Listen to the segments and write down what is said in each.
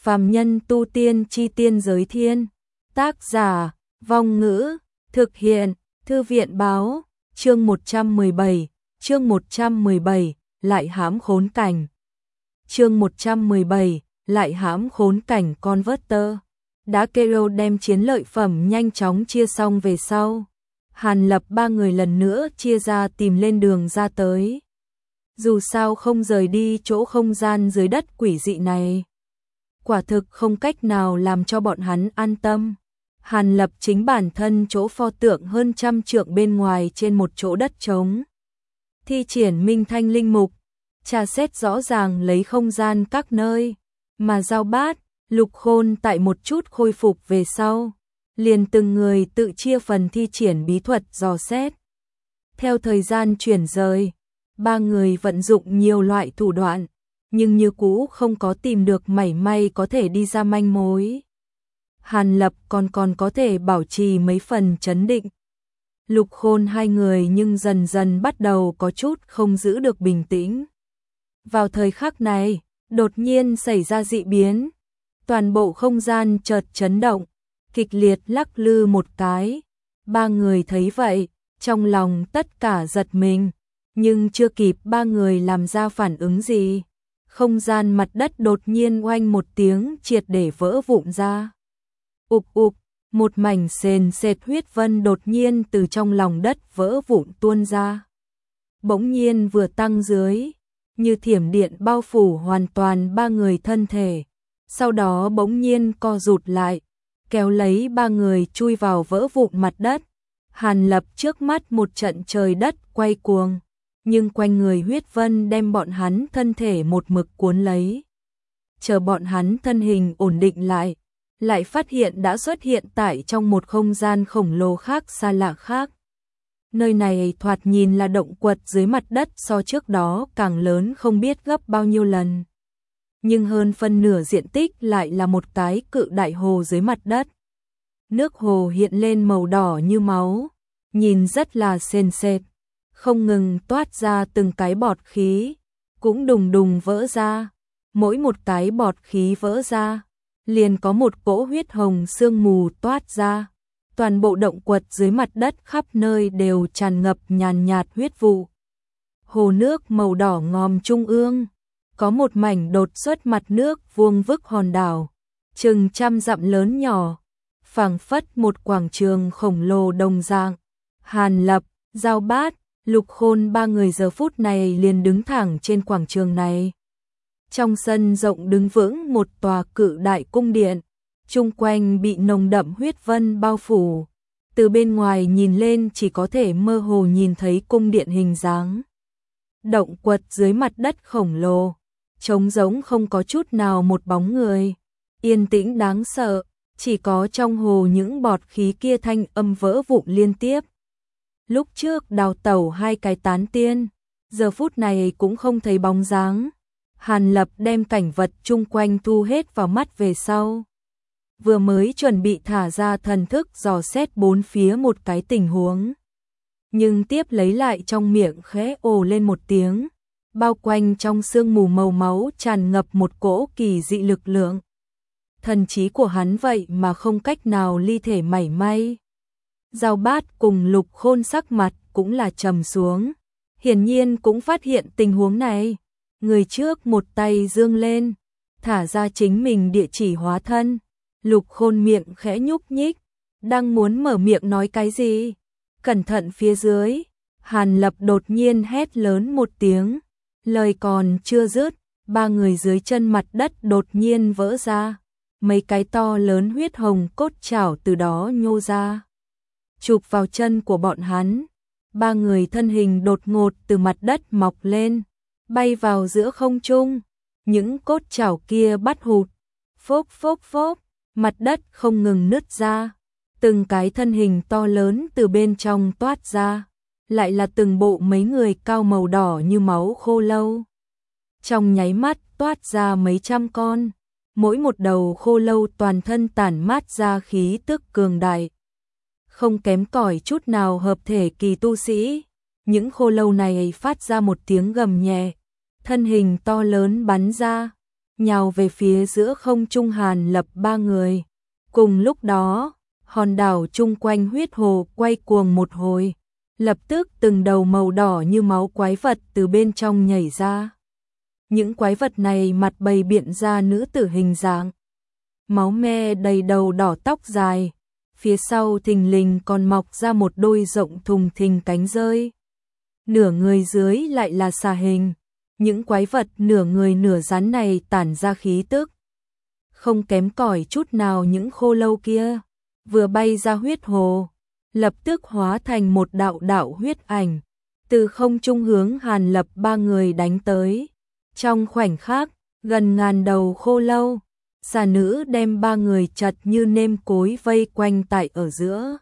Phàm nhân tu tiên chi tiên giới thiên. Tác giả, Vong Ngữ, thực hiện, Thư viện báo, chương 117, lại hãm khốn cảnh. Chương 117, lại hãm khốn cảnh Converter. Đã Kero đem chiến lợi phẩm nhanh chóng chia xong về sau. Hàn Lập ba người lần nữa chia ra tìm lên đường ra tới. Dù sao không rời đi chỗ không gian dưới đất quỷ dị này, quả thực không cách nào làm cho bọn hắn an tâm. Hàn Lập chính bản thân chỗ pho tượng hơn 100 trượng bên ngoài trên một chỗ đất trống. Thi triển Minh Thanh Linh Mục, tra xét rõ ràng lấy không gian các nơi, mà Giao Bát, Lục Khôn tại một chút khôi phục về sau, liền từng người tự chia phần thi triển bí thuật dò xét. Theo thời gian chuyển rời, ba người vận dụng nhiều loại thủ đoạn, nhưng như cũ không có tìm được mảy may có thể đi ra manh mối. Hàn Lập còn có thể bảo trì mấy phần trấn định. Lục Khôn hai người nhưng dần dần bắt đầu có chút không giữ được bình tĩnh. Vào thời khắc này, đột nhiên xảy ra dị biến. Toàn bộ không gian chợt chấn động, kịch liệt lắc lư một cái. Ba người thấy vậy, trong lòng tất cả giật mình, nhưng chưa kịp ba người làm ra phản ứng gì. Không gian mặt đất đột nhiên oanh một tiếng triệt để vỡ vụn ra. Ục ục, một mảnh sền sệt huyết vân đột nhiên từ trong lòng đất vỡ vụn tuôn ra. Bỗng nhiên vừa tăng dưới, như thiểm điện bao phủ hoàn toàn ba người thân thể. Sau đó bỗng nhiên co rụt lại, kéo lấy ba người chui vào vỡ vụn mặt đất. Hàn Lập trước mắt một trận trời đất quay cuồng, nhưng quanh người huyết vân đem bọn hắn thân thể một mực cuốn lấy. Chờ bọn hắn thân hình ổn định lại phát hiện đã xuất hiện tại trong một không gian khổng lồ khác xa lạ khác. Nơi này thoạt nhìn là động quật dưới mặt đất so trước đó càng lớn không biết gấp bao nhiêu lần. Nhưng hơn phân nửa diện tích lại là một cái cự đại hồ dưới mặt đất. Nước hồ hiện lên màu đỏ như máu, nhìn rất là sền sệt, không ngừng toát ra từng cái bọt khí, cũng đùng đùng vỡ ra. Mỗi một cái bọt khí vỡ ra, liền có một cỗ huyết hồng sương mù toát ra. Toàn bộ động quật dưới mặt đất khắp nơi đều tràn ngập nhàn nhạt huyết vụ. Hồ nước màu đỏ ngòm trung ương, có một mảnh đột xuất mặt nước vuông vức hòn đảo, chừng 100 dặm lớn nhỏ, phảng phất một quảng trường khổng lồ đồng dạng. Hàn Lập, Giao Bát, Lục Khôn ba người giờ phút này liền đứng thẳng trên quảng trường này. Trong sân rộng đứng vững một tòa cự đại cung điện, chung quanh bị nồng đậm huyết vân bao phủ. Từ bên ngoài nhìn lên chỉ có thể mơ hồ nhìn thấy cung điện hình dáng. Động quật dưới mặt đất khổng lồ, trống rỗng không có chút nào một bóng người, yên tĩnh đáng sợ, chỉ có trong hồ những bọt khí kia thanh âm vỡ vụn liên tiếp. Lúc trước đào tẩu hai cái tán tiên, giờ phút này cũng không thấy bóng dáng. Hàn Lập đem cảnh vật chung quanh thu hết vào mắt về sau, vừa mới chuẩn bị thả ra thần thức dò xét bốn phía một cái tình huống, nhưng tiếp lấy lại trong miệng khẽ ồ lên một tiếng, bao quanh trong sương mù màu máu tràn ngập một cỗ kỳ dị lực lượng. Thần trí của hắn vậy mà không cách nào ly thể mảy may. Giao Bát cùng Lục Khôn sắc mặt cũng là trầm xuống, hiển nhiên cũng phát hiện tình huống này. Người trước một tay dương lên, thả ra chính mình địa chỉ hóa thân. Lục Khôn miệng khẽ nhúc nhích, đang muốn mở miệng nói cái gì. Cẩn thận phía dưới, Hàn Lập đột nhiên hét lớn một tiếng. Lời còn chưa dứt, ba người dưới chân mặt đất đột nhiên vỡ ra. Mấy cái to lớn huyết hồng cốt chảo từ đó nhô ra, chụp vào chân của bọn hắn. Ba người thân hình đột ngột từ mặt đất mọc lên, bay vào giữa không trung. Những cốt chảo kia bắt hụt, phốc phốc phốc, mặt đất không ngừng nứt ra. Từng cái thân hình to lớn từ bên trong toát ra, lại là từng bộ mấy người cao màu đỏ như máu khô lâu. Trong nháy mắt toát ra mấy trăm con, mỗi một đầu khô lâu toàn thân tản mát ra khí tức cường đại, không kém cỏi chút nào hợp thể kỳ tu sĩ. Những khô lâu này phát ra một tiếng gầm nhẹ, thân hình to lớn bắn ra, nhào về phía giữa không trung Hàn Lập ba người. Cùng lúc đó, hòn đảo chung quanh huyết hồ quay cuồng một hồi, lập tức từng đầu màu đỏ như máu quái vật từ bên trong nhảy ra. Những quái vật này mặt bày biện ra nữ tử hình dạng, máu me đầy đầu, đỏ tóc dài, phía sau thình lình còn mọc ra một đôi rộng thùng thình cánh rơi. Nửa người dưới lại là xà hình. Những quái vật nửa người nửa rắn này tản ra khí tức không kém cỏi chút nào những khô lâu kia, vừa bay ra huyết hồ, lập tức hóa thành một đạo đạo huyết ảnh, từ không trung hướng Hàn Lập ba người đánh tới. Trong khoảnh khắc, gần ngàn đầu khô lâu, xà nữ đem ba người chặt như nêm cối vây quanh tại ở giữa.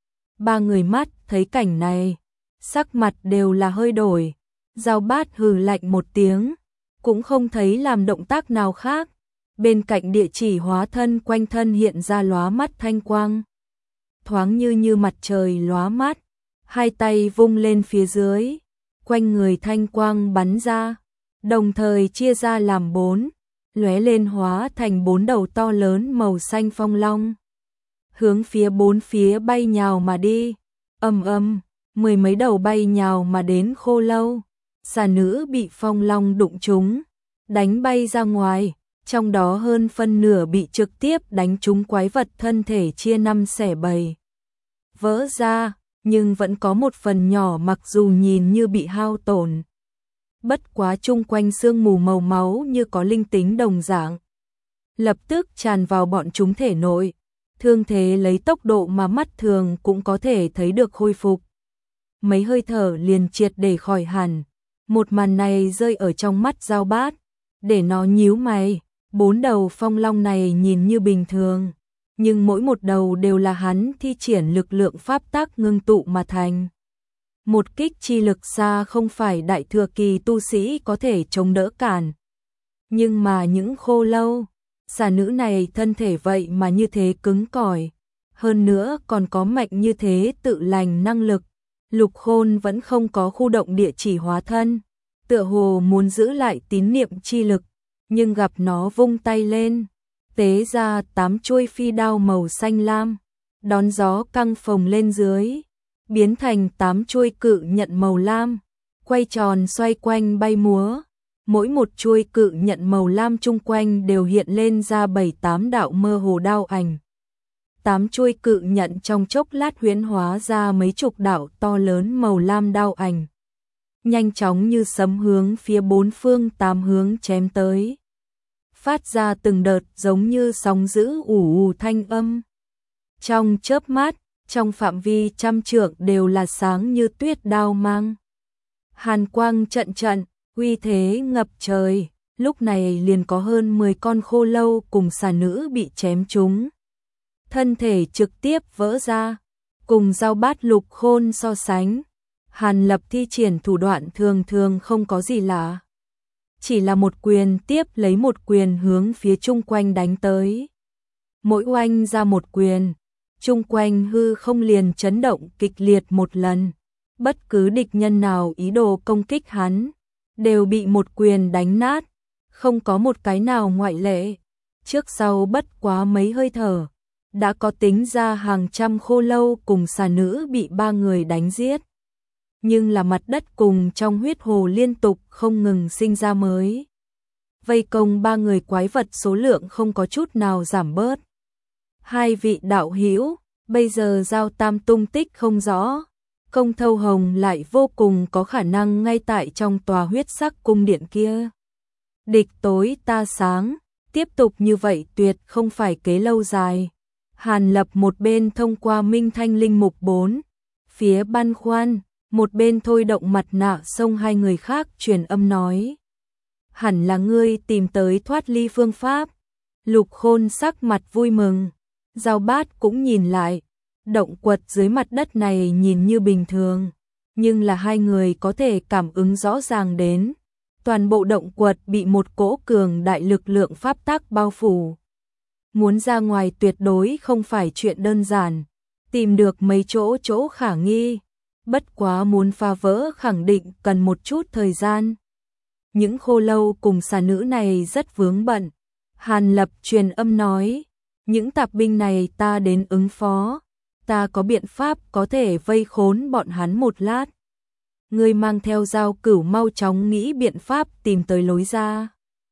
Ba người mắt thấy cảnh này, sắc mặt đều là hơi đổi. Giao Bát hừ lạnh một tiếng, cũng không thấy làm động tác nào khác. Bên cạnh địa chỉ hóa thân quanh thân hiện ra lóa mắt thanh quang, thoáng như mặt trời lóa mắt, hai tay vung lên phía dưới, quanh người thanh quang bắn ra, đồng thời chia ra làm 4, lóe lên hóa thành 4 đầu to lớn màu xanh phong long, hướng phía 4 phía bay nhào mà đi. Ầm ầm, 10 mấy đầu bay nhào mà đến khô lâu. Xà nữ bị phong long đụng trúng, đánh bay ra ngoài, trong đó hơn phân nửa bị trực tiếp đánh trúng quái vật, thân thể chia 5 xẻ 7. Vỡ ra, nhưng vẫn có một phần nhỏ mặc dù nhìn như bị hao tổn. Bất quá chung quanh sương mù màu máu như có linh tính đồng dạng, lập tức tràn vào bọn chúng thể nội, thương thế lấy tốc độ mà mắt thường cũng có thể thấy được khôi phục. Mấy hơi thở liền triệt để khỏi hẳn. Một màn này rơi ở trong mắt Giao Bát, để nó nhíu mày. 4 đầu phong long này nhìn như bình thường, nhưng mỗi một đầu đều là hắn thi triển lực lượng pháp tắc ngưng tụ mà thành. Một kích chi lực xa không phải đại thừa kỳ tu sĩ có thể chống đỡ cản. Nhưng mà những khô lâu, xà nữ này thân thể vậy mà như thế cứng cỏi, hơn nữa còn có mạnh như thế tự lành năng lực. Lục Khôn vẫn không có khu động địa chỉ hóa thân, tựa hồ muốn giữ lại tín niệm chi lực, nhưng gặp nó vung tay lên, tế ra 8 chuôi phi đao màu xanh lam, đón gió căng phồng lên dưới, biến thành 8 chuôi cự nhận màu lam, quay tròn xoay quanh bay múa. Mỗi một chuôi cự nhận màu lam chung quanh đều hiện lên ra 7-8 đạo mơ hồ đao ảnh. 8 chuôi cự nhận trong chốc lát huyễn hóa ra mấy chục đạo to lớn màu lam đao ảnh, nhanh chóng như sấm hướng phía 4 phương 8 hướng chém tới, phát ra từng đợt giống như sóng dữ ù ù thanh âm. Trong chớp mắt, trong phạm vi trăm trượng đều là sáng như tuyết đao mang. Hàn quang trận trận, uy thế ngập trời, lúc này liền có hơn 10 con khô lâu cùng xà nữ bị chém trúng. Thân thể trực tiếp vỡ ra, cùng Giao Bát Lục Khôn so sánh, Hàn Lập thi triển thủ đoạn thường thường không có gì lạ. Chỉ là một quyền tiếp lấy một quyền hướng phía chung quanh đánh tới. Mỗi oanh ra một quyền, chung quanh hư không liền chấn động kịch liệt một lần. Bất cứ địch nhân nào ý đồ công kích hắn, đều bị một quyền đánh nát, không có một cái nào ngoại lệ. Trước sau bất quá mấy hơi thở, đã có tính ra hàng trăm khô lâu cùng xà nữ bị 3 người đánh giết. Nhưng là mặt đất cùng trong huyết hồ liên tục không ngừng sinh ra mới. Vây công 3 người quái vật số lượng không có chút nào giảm bớt. 2 vị đạo hữu, bây giờ Giao Tam tung tích không rõ. Công Thâu Hồng lại vô cùng có khả năng ngay tại trong tòa huyết sắc cung điện kia. Địch tối ta sáng, tiếp tục như vậy tuyệt không phải kế lâu dài. Hàn Lập một bên thông qua Minh Thanh Linh Mục 4, phía băn khoăn, một bên thôi động mặt nạ xông hai người khác truyền âm nói. Hẳn là ngươi tìm tới thoát ly phương pháp. Lục Khôn sắc mặt vui mừng, Giao Bát cũng nhìn lại. Động quật dưới mặt đất này nhìn như bình thường, nhưng là hai người có thể cảm ứng rõ ràng đến. Toàn bộ động quật bị một cỗ cường đại lực lượng pháp tắc bao phủ. Muốn ra ngoài tuyệt đối không phải chuyện đơn giản, tìm được mấy chỗ khả nghi, bất quá muốn phá vỡ khẳng định cần một chút thời gian. những khô lâu cùng xà nữ này rất vướng bận. Hàn Lập truyền âm nói, những tạp binh này ta đến ứng phó, ta có biện pháp có thể vây khốn bọn hắn một lát. Ngươi mang theo Dao Cửu mau chóng nghĩ biện pháp tìm tới lối ra.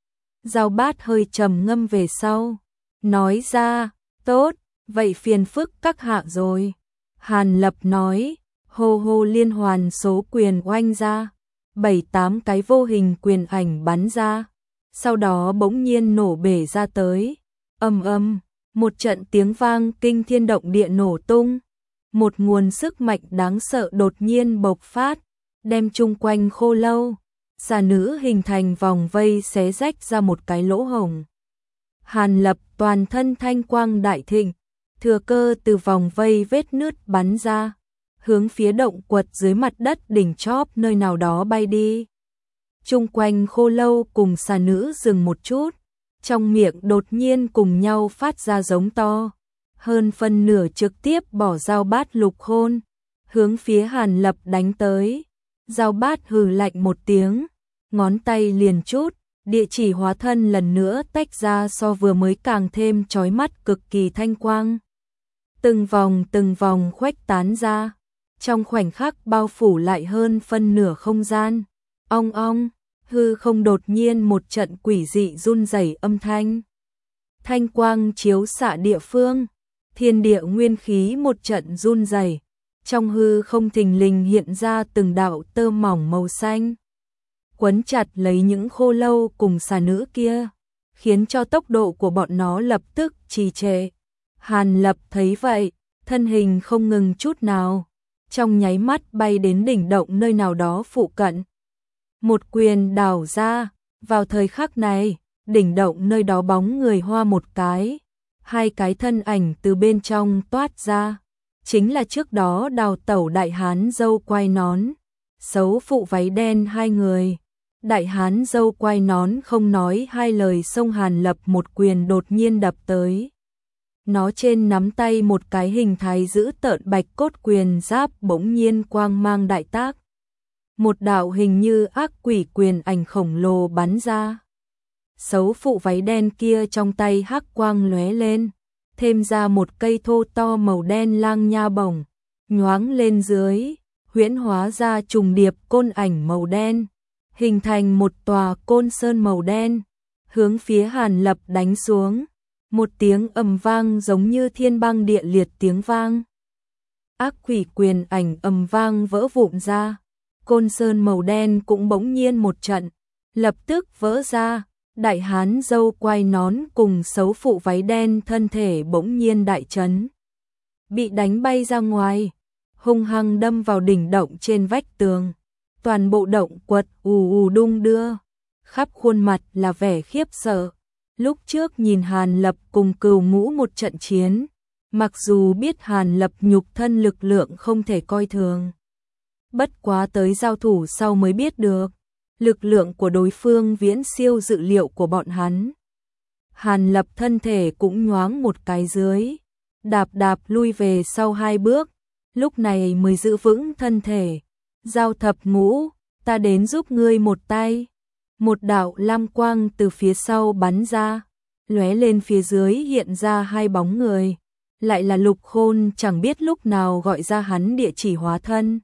Dao Bát hơi trầm ngâm về sau, nói ra, tốt, vậy phiền phức các hạ rồi. Hàn Lập nói, hô hô liên hoàn số quyền oanh ra, 7-8 cái vô hình quyền ảnh bắn ra, sau đó bỗng nhiên nổ bể ra tới, ầm ầm, một trận tiếng vang kinh thiên động địa nổ tung, một nguồn sức mạnh đáng sợ đột nhiên bộc phát, đem chung quanh khô lâu, xà nữ hình thành vòng vây xé rách ra một cái lỗ hổng. Hàn Lập toàn thân thanh quang đại thịnh, thừa cơ từ vòng vây vết nứt bắn ra, hướng phía động quật dưới mặt đất đỉnh chóp nơi nào đó bay đi. Chung quanh khô lâu cùng xà nữ dừng một chút, trong miệng đột nhiên cùng nhau phát ra giống to, hơn phân nửa trực tiếp bỏ Dao Bát lục hôn, hướng phía Hàn Lập đánh tới. Dao Bát hừ lạnh một tiếng, ngón tay liền chút, địa chỉ hóa thân lần nữa tách ra so vừa mới càng thêm chói mắt cực kỳ thanh quang. Từng vòng khuếch tán ra, trong khoảnh khắc bao phủ lại hơn phân nửa không gian. Ong ong, hư không đột nhiên một trận quỷ dị run rẩy âm thanh. Thanh quang chiếu xạ địa phương, thiên địa nguyên khí một trận run rẩy. Trong hư không thình lình hiện ra từng đạo tơ mỏng màu xanh, quấn chặt lấy những khô lâu cùng xà nữ kia, khiến cho tốc độ của bọn nó lập tức trì trệ. Hàn Lập thấy vậy, thân hình không ngừng chút nào, trong nháy mắt bay đến đỉnh động nơi nào đó phụ cận. Một quyền đảo ra, vào thời khắc này, đỉnh động nơi đó bóng người hoa một cái, hai cái thân ảnh từ bên trong toát ra. Chính là trước đó đào tẩu đại hán dâu quai nón, xấu phụ váy đen hai người. Đại hán dâu quai nón không nói hai lời xông Hàn Lập một quyền đột nhiên đập tới. Nó trên nắm tay một cái hình thái dữ tợn bạch cốt quyền giáp bỗng nhiên quang mang đại tác. Một đạo hình như ác quỷ quyền ảnh khổng lồ bắn ra. Xấu phụ váy đen kia trong tay hắc quang lóe lên, thêm ra một cây thô to màu đen lang nha bổng, nhoáng lên dưới, huyễn hóa ra trùng điệp côn ảnh màu đen, hình thành một tòa côn sơn màu đen, hướng phía Hàn Lập đánh xuống. Một tiếng ầm vang giống như thiên băng địa liệt tiếng vang. Ác quỷ quyền ảnh ầm vang vỡ vụn ra, côn sơn màu đen cũng bỗng nhiên một trận, lập tức vỡ ra. Đại hán dâu quai nón cùng xấu phụ váy đen thân thể bỗng nhiên đại chấn, bị đánh bay ra ngoài, hung hăng đâm vào đỉnh động trên vách tường. Toàn bộ động quật ù ù đung đưa, khắp khuôn mặt là vẻ khiếp sợ. Lúc trước nhìn Hàn Lập cùng Cửu Ngũ một trận chiến, mặc dù biết Hàn Lập nhục thân lực lượng không thể coi thường, bất quá tới giao thủ sau mới biết được, lực lượng của đối phương viễn siêu dự liệu của bọn hắn. Hàn Lập thân thể cũng nhoáng một cái dưới, đạp lui về sau 2 bước, lúc này mới giữ vững thân thể. Giao thập ngũ, ta đến giúp ngươi một tay. Một đạo lam quang từ phía sau bắn ra, lóe lên phía dưới hiện ra 2 bóng người, lại là Lục Khôn chẳng biết lúc nào gọi ra hắn địa chỉ hóa thân.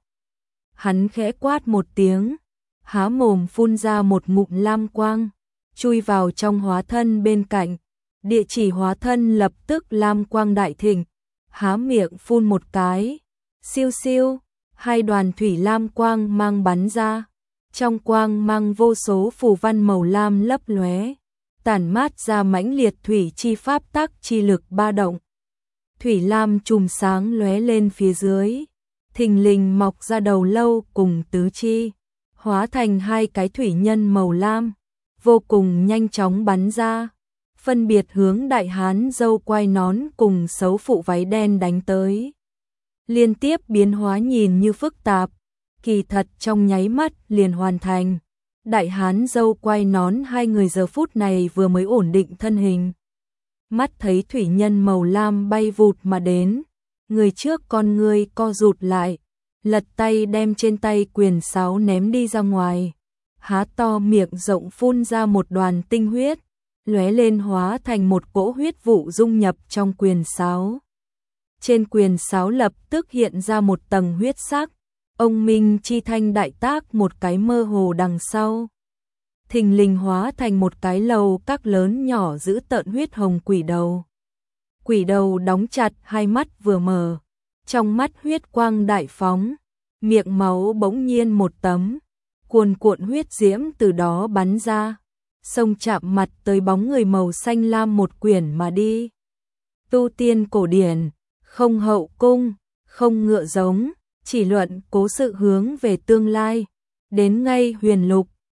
Hắn khẽ quát một tiếng, há mồm phun ra một ngụm lam quang, chui vào trong hóa thân bên cạnh. Địa chỉ hóa thân lập tức lam quang đại thịnh, há miệng phun một cái, siêu siêu, 2 đoàn thủy lam quang mang bắn ra. Trong quang mang vô số phù văn màu lam lấp lóe, tản mát ra mãnh liệt thủy chi pháp tắc chi lực ba động. Thủy lam chùm sáng lóe lên phía dưới, thình lình mọc ra đầu lâu cùng tứ chi, hóa thành 2 cái thủy nhân màu lam, vô cùng nhanh chóng bắn ra, phân biệt hướng đại hán dâu quai nón cùng xấu phụ váy đen đánh tới. Liên tiếp biến hóa nhìn như phức tạp, kỳ thật trong nháy mắt liền hoàn thành. Đại hán dâu quai nón 2 người giờ phút này vừa mới ổn định thân hình. Mắt thấy thủy nhân màu lam bay vụt mà đến, người trước con người co rụt lại, lật tay đem trên tay quyền sáo ném đi ra ngoài. há to miệng rộng phun ra một đoàn tinh huyết, lóe lên hóa thành một cỗ huyết vụ dung nhập trong quyền sáo. Trên quyền sáo lập tức hiện ra một tầng huyết sắc, ông Minh Chi Thanh đại tác một cái mơ hồ đằng sau. Thình lình hóa thành một cái lầu các lớn nhỏ giữ tợn huyết hồng quỷ đầu. Quỷ đầu đóng chặt hai mắt vừa mở, trong mắt huyết quang đại phóng, miệng máu bỗng nhiên một tấm, cuồn cuộn huyết diễm từ đó bắn ra, xông chạm mặt tới bóng người màu xanh lam một quyển mà đi. Tu tiên cổ điển, không hậu cung, không ngựa giống, chỉ luận cố sự hướng về tương lai, đến ngay huyền lục,